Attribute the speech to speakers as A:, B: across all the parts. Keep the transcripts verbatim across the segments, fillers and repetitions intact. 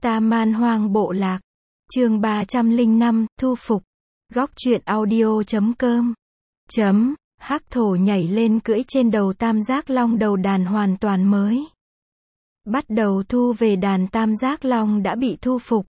A: Tam Man Hoang Bộ Lạc. Chương ba trăm lẻ năm, thu phục. Góc truyện audio chấm com. Chấm, Hắc thổ nhảy lên cưỡi trên đầu tam giác long đầu đàn hoàn toàn mới. Bắt đầu thu về đàn tam giác long đã bị thu phục.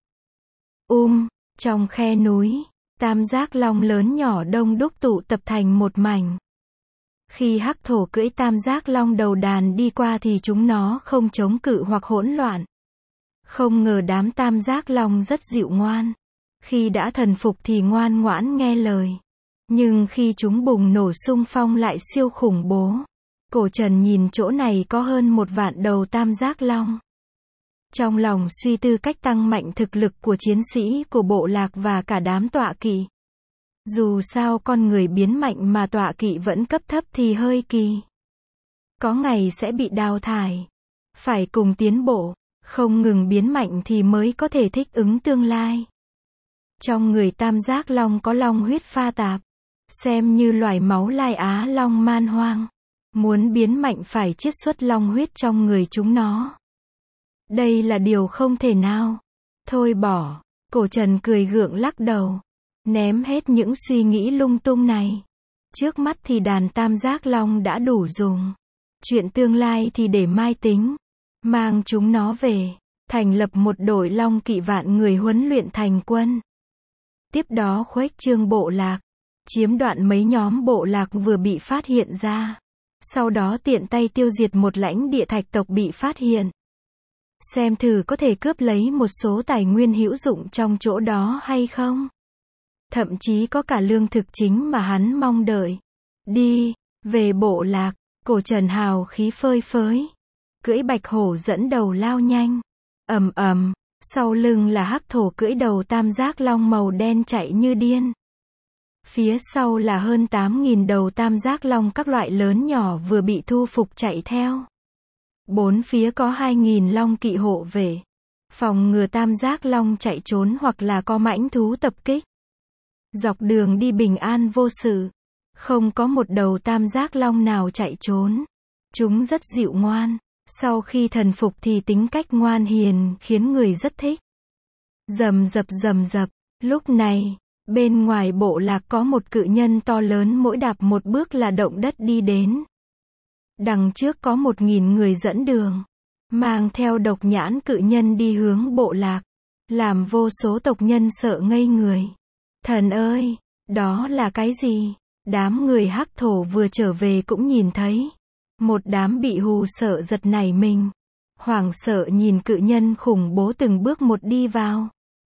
A: Um, trong khe núi, tam giác long lớn nhỏ đông đúc tụ tập thành một mảnh. Khi hắc thổ cưỡi tam giác long đầu đàn đi qua thì chúng nó không chống cự hoặc hỗn loạn. Không ngờ đám tam giác long rất dịu ngoan. Khi đã thần phục thì ngoan ngoãn nghe lời. Nhưng khi chúng bùng nổ xung phong lại siêu khủng bố. Cổ Trần nhìn chỗ này có hơn một vạn đầu tam giác long. Trong lòng suy tư cách tăng mạnh thực lực của chiến sĩ của bộ lạc và cả đám tọa kỵ. Dù sao con người biến mạnh mà tọa kỵ vẫn cấp thấp thì hơi kỳ. Có ngày sẽ bị đào thải. Phải cùng tiến bộ, không ngừng biến mạnh thì mới có thể thích ứng tương lai. Trong người tam giác long có long huyết pha tạp. Xem như loài máu lai Á long man hoang. Muốn biến mạnh phải chiết xuất long huyết trong người chúng nó. Đây là điều không thể nào. Thôi bỏ. Cổ Trần cười gượng lắc đầu. Ném hết những suy nghĩ lung tung này. Trước mắt thì đàn tam giác long đã đủ dùng. Chuyện tương lai thì để mai tính. Mang chúng nó về. Thành lập một đội long kỵ vạn người huấn luyện thành quân. Tiếp đó khuếch trương bộ lạc. Chiếm đoạn mấy nhóm bộ lạc vừa bị phát hiện ra. Sau đó tiện tay tiêu diệt một lãnh địa thạch tộc bị phát hiện. Xem thử có thể cướp lấy một số tài nguyên hữu dụng trong chỗ đó hay không. Thậm chí có cả lương thực chính mà hắn mong đợi. Đi, về bộ lạc, Cổ Trần hào khí phơi phới. Cưỡi bạch hổ dẫn đầu lao nhanh. Ầm ầm, sau lưng là hắc thổ cưỡi đầu tam giác long màu đen chạy như điên. Phía sau là hơn tám nghìn đầu tam giác long các loại lớn nhỏ vừa bị thu phục chạy theo. Bốn phía có hai nghìn long kỵ hộ vệ. Phòng ngừa tam giác long chạy trốn hoặc là có mãnh thú tập kích. Dọc đường đi bình an vô sự. Không có một đầu tam giác long nào chạy trốn. Chúng rất dịu ngoan. Sau khi thần phục thì tính cách ngoan hiền khiến người rất thích. Rầm rập rầm rập. Lúc này, bên ngoài bộ lạc có một cự nhân to lớn mỗi đạp một bước là động đất đi đến. Đằng trước có một nghìn người dẫn đường. Mang theo độc nhãn cự nhân đi hướng bộ lạc. Làm vô số tộc nhân sợ ngây người. Thần ơi, đó là cái gì? Đám người hắc thổ vừa trở về cũng nhìn thấy. Một đám bị hù sợ giật nảy mình. Hoảng sợ nhìn cự nhân khủng bố từng bước một đi vào.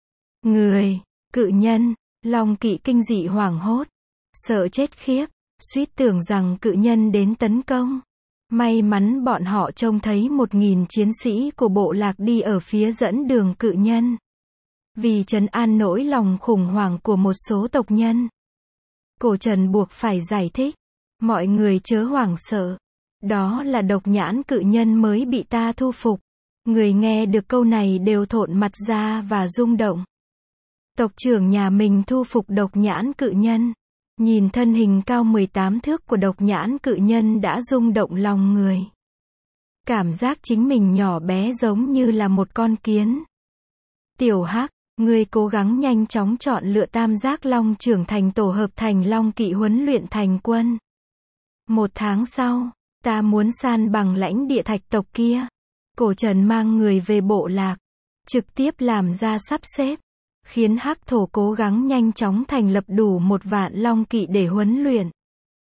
A: Người, cự nhân, long kỵ kinh dị hoảng hốt. Sợ chết khiếp, suýt tưởng rằng cự nhân đến tấn công. May mắn bọn họ trông thấy một nghìn chiến sĩ của bộ lạc đi ở phía dẫn đường cự nhân. Vì trấn an nỗi lòng khủng hoảng của một số tộc nhân. Cổ Trần buộc phải giải thích. Mọi người chớ hoảng sợ. Đó là độc nhãn cự nhân mới bị ta thu phục. Người nghe được câu này đều thộn mặt ra và rung động. Tộc trưởng nhà mình thu phục độc nhãn cự nhân. Nhìn thân hình cao mười tám thước của độc nhãn cự nhân đã rung động lòng người. Cảm giác chính mình nhỏ bé giống như là một con kiến. Tiểu Hắc, ngươi cố gắng nhanh chóng chọn lựa tam giác long trưởng thành tổ hợp thành long kỵ huấn luyện thành quân. Một tháng sau, ta muốn san bằng lãnh địa thạch tộc kia. Cổ Trần mang người về bộ lạc. Trực tiếp làm ra sắp xếp. Khiến hắc thổ cố gắng nhanh chóng thành lập đủ một vạn long kỵ để huấn luyện.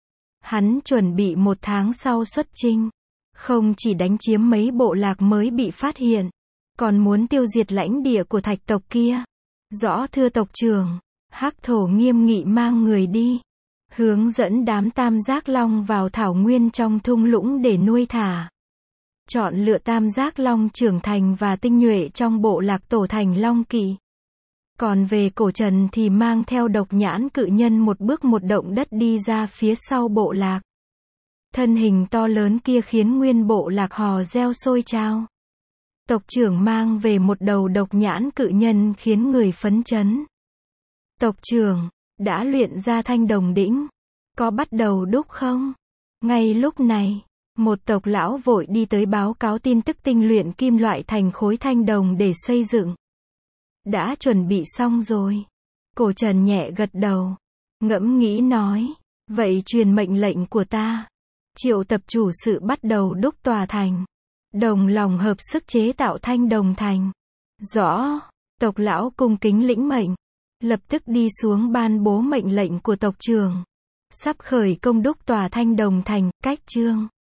A: Hắn chuẩn bị một tháng sau xuất chinh. Không chỉ đánh chiếm mấy bộ lạc mới bị phát hiện. Còn muốn tiêu diệt lãnh địa của thạch tộc kia. Rõ thưa tộc trưởng. Hắc thổ nghiêm nghị mang người đi. Hướng dẫn đám tam giác long vào thảo nguyên trong thung lũng để nuôi thả. Chọn lựa tam giác long trưởng thành và tinh nhuệ trong bộ lạc tổ thành long kỵ. Còn về Cổ Trần thì mang theo độc nhãn cự nhân một bước một động đất đi ra phía sau bộ lạc. Thân hình to lớn kia khiến nguyên bộ lạc hò reo sôi trao. Tộc trưởng mang về một đầu độc nhãn cự nhân khiến người phấn chấn. Tộc trưởng, đã luyện ra thanh đồng đĩnh. Có bắt đầu đúc không? Ngay lúc này, một tộc lão vội đi tới báo cáo tin tức tinh luyện kim loại thành khối thanh đồng để xây dựng. Đã chuẩn bị xong rồi. Cổ Trần nhẹ gật đầu. Ngẫm nghĩ nói. Vậy truyền mệnh lệnh của ta. Triệu tập chủ sự bắt đầu đúc tòa thành. Đồng lòng hợp sức chế tạo thanh đồng thành. Rõ. Tộc lão cung kính lĩnh mệnh. Lập tức đi xuống ban bố mệnh lệnh của tộc trưởng. Sắp khởi công đúc tòa thanh đồng thành, cách chương.